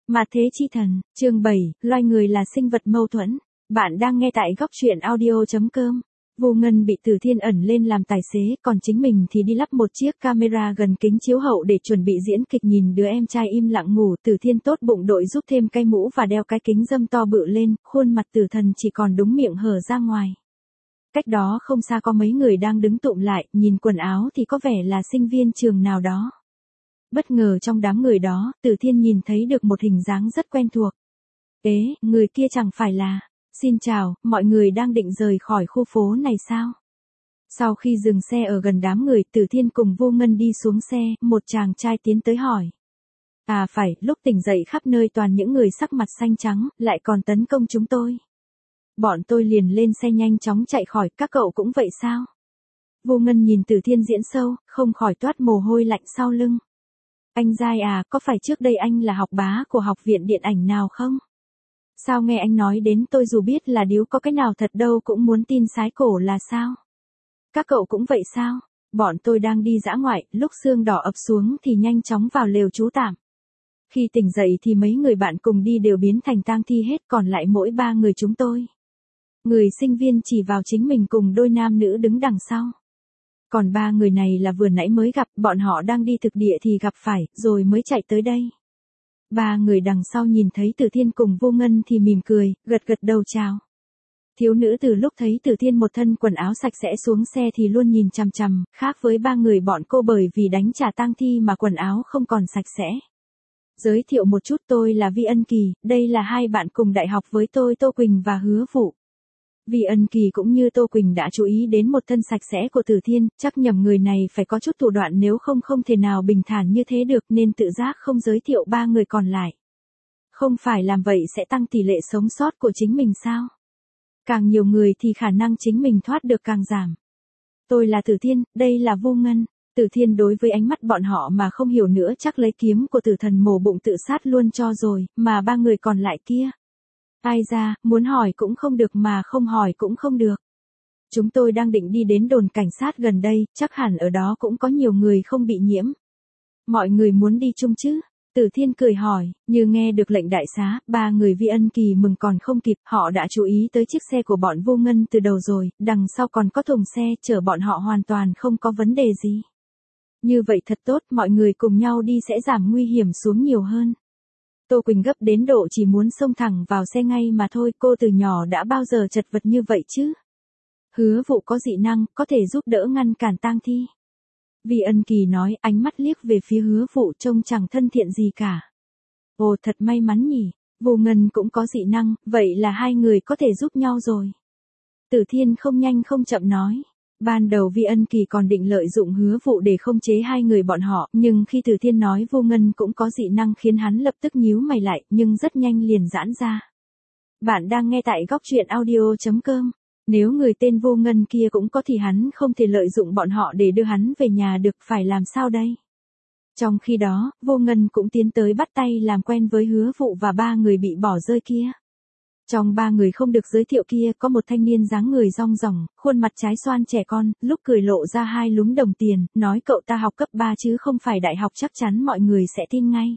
Mà thế chi thần, chương 7, loài người là sinh vật mâu thuẫn. Bạn đang nghe tại góc truyện audio.com. Vô Ngân bị Từ Thiên ẩn lên làm tài xế, còn chính mình thì đi lắp một chiếc camera gần kính chiếu hậu để chuẩn bị diễn kịch. Nhìn đứa em trai im lặng ngủ, Từ Thiên tốt bụng đội giúp thêm cái mũ và đeo cái kính râm to bự lên, khuôn mặt Tử Thần chỉ còn đúng miệng hở ra ngoài. Cách đó không xa có mấy người đang đứng tụm lại, nhìn quần áo thì có vẻ là sinh viên trường nào đó. Bất ngờ trong đám người đó, Từ Thiên nhìn thấy được một hình dáng rất quen thuộc. Ế, người kia chẳng phải là... Xin chào, mọi người đang định rời khỏi khu phố này sao? Sau khi dừng xe ở gần đám người, Từ Thiên cùng Vô Ngân đi xuống xe, một chàng trai tiến tới hỏi. À phải, lúc tỉnh dậy khắp nơi toàn những người sắc mặt xanh trắng, lại còn tấn công chúng tôi. Bọn tôi liền lên xe nhanh chóng chạy khỏi, các cậu cũng vậy sao? Vô Ngân nhìn Từ Thiên diễn sâu, không khỏi toát mồ hôi lạnh sau lưng. Anh Giai à, có phải trước đây anh là học bá của học viện điện ảnh nào không? Sao nghe anh nói đến tôi dù biết là điếu có cái nào thật đâu cũng muốn tin sái cổ là sao? Các cậu cũng vậy sao? Bọn tôi đang đi dã ngoại, lúc sương đỏ ập xuống thì nhanh chóng vào lều trú tạm. Khi tỉnh dậy thì mấy người bạn cùng đi đều biến thành tang thi hết, còn lại mỗi 3 người chúng tôi. Người sinh viên chỉ vào chính mình cùng đôi nam nữ đứng đằng sau. Còn 3 người này là vừa nãy mới gặp, bọn họ đang đi thực địa thì gặp phải, rồi mới chạy tới đây. 3 người đằng sau nhìn thấy Từ Thiên cùng Vô Ngân thì mỉm cười, gật gật đầu chào. Thiếu nữ từ lúc thấy Từ Thiên một thân quần áo sạch sẽ xuống xe thì luôn nhìn chằm chằm, khác với 3 người bọn cô bởi vì đánh trả tang thi mà quần áo không còn sạch sẽ. Giới thiệu một chút, tôi là Vi Ân Kỳ, đây là 2 bạn cùng đại học với tôi, Tô Quỳnh và Hứa Vụ. Vi Ân Kỳ cũng như Tô Quỳnh đã chú ý đến một thân sạch sẽ của Từ Thiên, chắc nhầm người này phải có chút thủ đoạn, nếu không thể nào bình thản như thế được, nên tự giác không giới thiệu 3 người còn lại. Không phải làm vậy sẽ tăng tỷ lệ sống sót của chính mình sao? Càng nhiều người thì khả năng chính mình thoát được càng giảm. Tôi là Từ Thiên, đây là Vô Ngân. Từ Thiên đối với ánh mắt bọn họ mà không hiểu nữa, chắc lấy kiếm của Tử Thần mổ bụng tự sát luôn cho rồi, mà 3 người còn lại kia. Ai ra, muốn hỏi cũng không được mà không hỏi cũng không được. Chúng tôi đang định đi đến đồn cảnh sát gần đây, chắc hẳn ở đó cũng có nhiều người không bị nhiễm. Mọi người muốn đi chung chứ? Từ Thiên cười hỏi, như nghe được lệnh đại xá, 3 người Vi Ân Kỳ mừng còn không kịp, họ đã chú ý tới chiếc xe của bọn Vô Ngân từ đầu rồi, đằng sau còn có thùng xe, chở bọn họ hoàn toàn không có vấn đề gì. Như vậy thật tốt, mọi người cùng nhau đi sẽ giảm nguy hiểm xuống nhiều hơn. Tô Quỳnh gấp đến độ chỉ muốn xông thẳng vào xe ngay mà thôi, cô từ nhỏ đã bao giờ chật vật như vậy chứ? Hứa Vụ có dị năng, có thể giúp đỡ ngăn cản tang thi. Vi Ân Kỳ nói, ánh mắt liếc về phía Hứa Vụ trông chẳng thân thiện gì cả. Ồ, thật may mắn nhỉ, Vô Ngân cũng có dị năng, vậy là 2 người có thể giúp nhau rồi. Từ Thiên không nhanh không chậm nói. Ban đầu Vi Ân Kỳ còn định lợi dụng Hứa Vụ để khống chế 2 người bọn họ, nhưng khi Từ Thiên nói Vô Ngân cũng có dị năng khiến hắn lập tức nhíu mày lại, nhưng rất nhanh liền giãn ra. Bạn đang nghe tại góc truyện audio.com. Nếu người tên Vô Ngân kia cũng có thì hắn không thể lợi dụng bọn họ để đưa hắn về nhà được, phải làm sao đây? Trong khi đó, Vô Ngân cũng tiến tới bắt tay làm quen với Hứa Vụ và 3 người bị bỏ rơi kia. Trong 3 người không được giới thiệu kia có một thanh niên dáng người rong ròng, khuôn mặt trái xoan trẻ con, lúc cười lộ ra 2 lúm đồng tiền, nói cậu ta học cấp 3 chứ không phải đại học, chắc chắn mọi người sẽ tin ngay.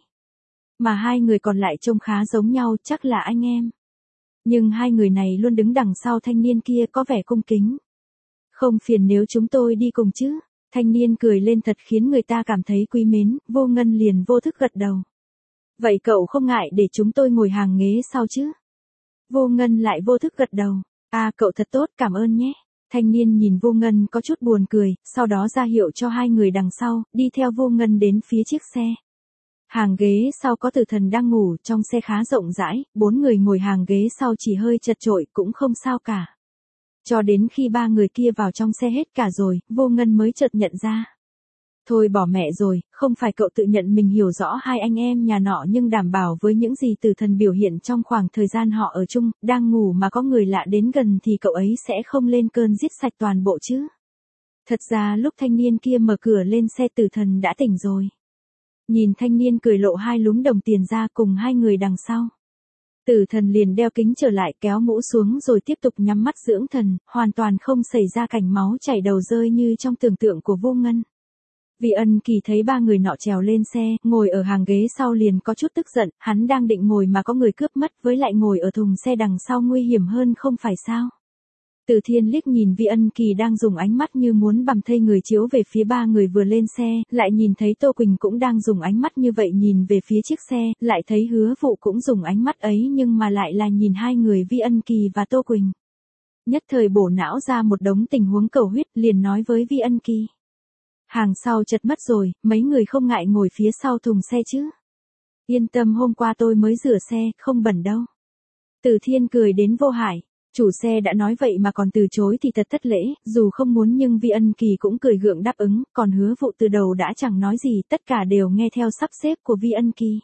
Mà 2 người còn lại trông khá giống nhau, chắc là anh em. Nhưng 2 người này luôn đứng đằng sau thanh niên kia, có vẻ cung kính. Không phiền nếu chúng tôi đi cùng chứ? Thanh niên cười lên thật khiến người ta cảm thấy quý mến, Vô Ngân liền vô thức gật đầu. Vậy cậu không ngại để chúng tôi ngồi hàng ghế sau chứ? Vô Ngân lại vô thức gật đầu. À, cậu thật tốt, cảm ơn nhé. Thanh niên nhìn Vô Ngân có chút buồn cười, sau đó ra hiệu cho 2 người đằng sau, đi theo Vô Ngân đến phía chiếc xe. Hàng ghế sau có Tử Thần đang ngủ, trong xe khá rộng rãi, 4 người ngồi hàng ghế sau chỉ hơi chật chội, cũng không sao cả. Cho đến khi 3 người kia vào trong xe hết cả rồi, Vô Ngân mới chợt nhận ra. Thôi bỏ mẹ rồi, không phải cậu tự nhận mình hiểu rõ 2 anh em nhà nọ, nhưng đảm bảo với những gì Tử Thần biểu hiện trong khoảng thời gian họ ở chung, đang ngủ mà có người lạ đến gần thì cậu ấy sẽ không lên cơn giết sạch toàn bộ chứ. Thật ra lúc thanh niên kia mở cửa lên xe, Tử Thần đã tỉnh rồi. Nhìn thanh niên cười lộ 2 lúm đồng tiền ra cùng 2 người đằng sau. Tử Thần liền đeo kính trở lại, kéo mũ xuống rồi tiếp tục nhắm mắt dưỡng thần, hoàn toàn không xảy ra cảnh máu chảy đầu rơi như trong tưởng tượng của Vô Ngân. Vi Ân Kỳ thấy ba người nọ trèo lên xe, ngồi ở hàng ghế sau liền có chút tức giận, hắn đang định ngồi mà có người cướp mất, với lại ngồi ở thùng xe đằng sau nguy hiểm hơn không phải sao. Từ Thiên liếc nhìn Vi Ân Kỳ đang dùng ánh mắt như muốn bằm thây người chiếu về phía ba người vừa lên xe, lại nhìn thấy Tô Quỳnh cũng đang dùng ánh mắt như vậy nhìn về phía chiếc xe, lại thấy Hứa Vụ cũng dùng ánh mắt ấy nhưng mà lại là nhìn hai người Vi Ân Kỳ và Tô Quỳnh. Nhất thời bổ não ra một đống tình huống cầu huyết, liền nói với Vi Ân Kỳ. Hàng sau chật mất rồi, mấy người không ngại ngồi phía sau thùng xe chứ. Yên tâm, hôm qua tôi mới rửa xe, không bẩn đâu. Từ Thiên cười đến vô hại. Chủ xe đã nói vậy mà còn từ chối thì thật thất lễ, dù không muốn nhưng Vi Ân Kỳ cũng cười gượng đáp ứng, còn Hứa Vụ từ đầu đã chẳng nói gì, tất cả đều nghe theo sắp xếp của Vi Ân Kỳ.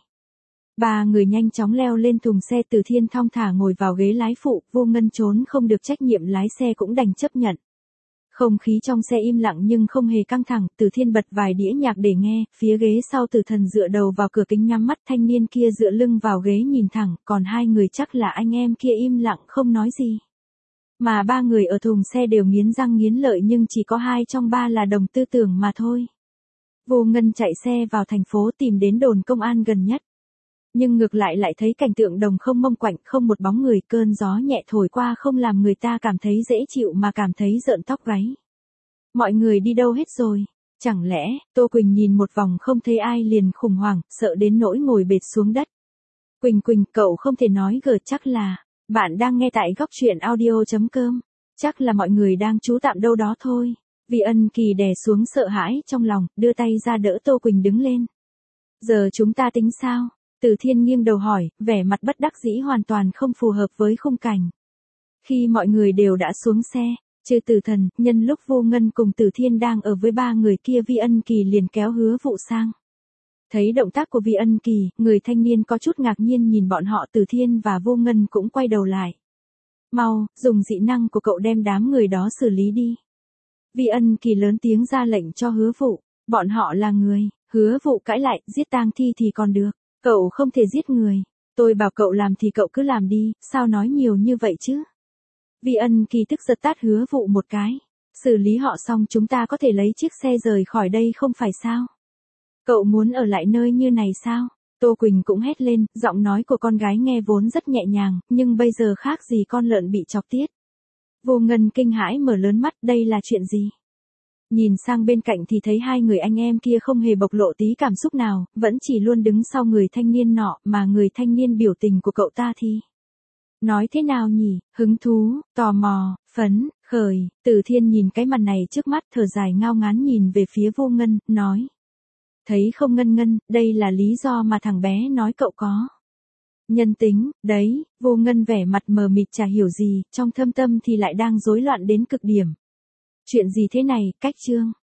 Ba người nhanh chóng leo lên thùng xe, Từ Thiên thong thả ngồi vào ghế lái phụ, Vô Ngân trốn không được trách nhiệm lái xe cũng đành chấp nhận. Không khí trong xe im lặng nhưng không hề căng thẳng, Từ Thiên bật vài đĩa nhạc để nghe, phía ghế sau Từ Thần dựa đầu vào cửa kính nhắm mắt, thanh niên kia dựa lưng vào ghế nhìn thẳng, còn hai người chắc là anh em kia im lặng không nói gì. Mà ba người ở thùng xe đều nghiến răng nghiến lợi nhưng chỉ có hai trong ba là đồng tư tưởng mà thôi. Vô Ngân chạy xe vào thành phố tìm đến đồn công an gần nhất. Nhưng ngược lại thấy cảnh tượng đồng không mông quạnh, không một bóng người, cơn gió nhẹ thổi qua không làm người ta cảm thấy dễ chịu mà cảm thấy rợn tóc gáy. Mọi người đi đâu hết rồi? Chẳng lẽ, Tô Quỳnh nhìn một vòng không thấy ai liền khủng hoảng, sợ đến nỗi ngồi bệt xuống đất. Quỳnh, cậu không thể nói gờ, chắc là, bạn đang nghe tại góc truyện audio.com. Chắc là mọi người đang trú tạm đâu đó thôi. Vi Ân Kỳ đè xuống sợ hãi trong lòng, đưa tay ra đỡ Tô Quỳnh đứng lên. Giờ chúng ta tính sao? Từ Thiên nghiêng đầu hỏi, vẻ mặt bất đắc dĩ hoàn toàn không phù hợp với khung cảnh. Khi mọi người đều đã xuống xe, trừ Từ Thần, nhân lúc Vô Ngân cùng Từ Thiên đang ở với ba người kia, Vi Ân Kỳ liền kéo Hứa Vụ sang. Thấy động tác của Vi Ân Kỳ, người thanh niên có chút ngạc nhiên nhìn bọn họ, Từ Thiên và Vô Ngân cũng quay đầu lại. Mau, dùng dị năng của cậu đem đám người đó xử lý đi. Vi Ân Kỳ lớn tiếng ra lệnh cho Hứa Vụ, bọn họ là người. Hứa Vụ cãi lại, giết tang thi thì còn được. Cậu không thể giết người. Tôi bảo cậu làm thì cậu cứ làm đi, sao nói nhiều như vậy chứ? Vi Ân Kỳ tức giật tát Hứa Vụ một cái. Xử lý họ xong chúng ta có thể lấy chiếc xe rời khỏi đây không phải sao? Cậu muốn ở lại nơi như này sao? Tô Quỳnh cũng hét lên, giọng nói của con gái nghe vốn rất nhẹ nhàng, nhưng bây giờ khác gì con lợn bị chọc tiết. Vô Ngân kinh hãi mở lớn mắt, đây là chuyện gì? Nhìn sang bên cạnh thì thấy hai người anh em kia không hề bộc lộ tí cảm xúc nào, vẫn chỉ luôn đứng sau người thanh niên nọ, mà người thanh niên biểu tình của cậu ta thì nói thế nào nhỉ? Hứng thú, tò mò, phấn, khởi. Từ Thiên nhìn cái màn này trước mắt thở dài ngao ngán nhìn về phía Vô Ngân, nói. Thấy không Ngân, đây là lý do mà thằng bé nói cậu có nhân tính, đấy. Vô Ngân vẻ mặt mờ mịt chả hiểu gì, trong thâm tâm thì lại đang rối loạn đến cực điểm. Chuyện gì thế này, cách chương.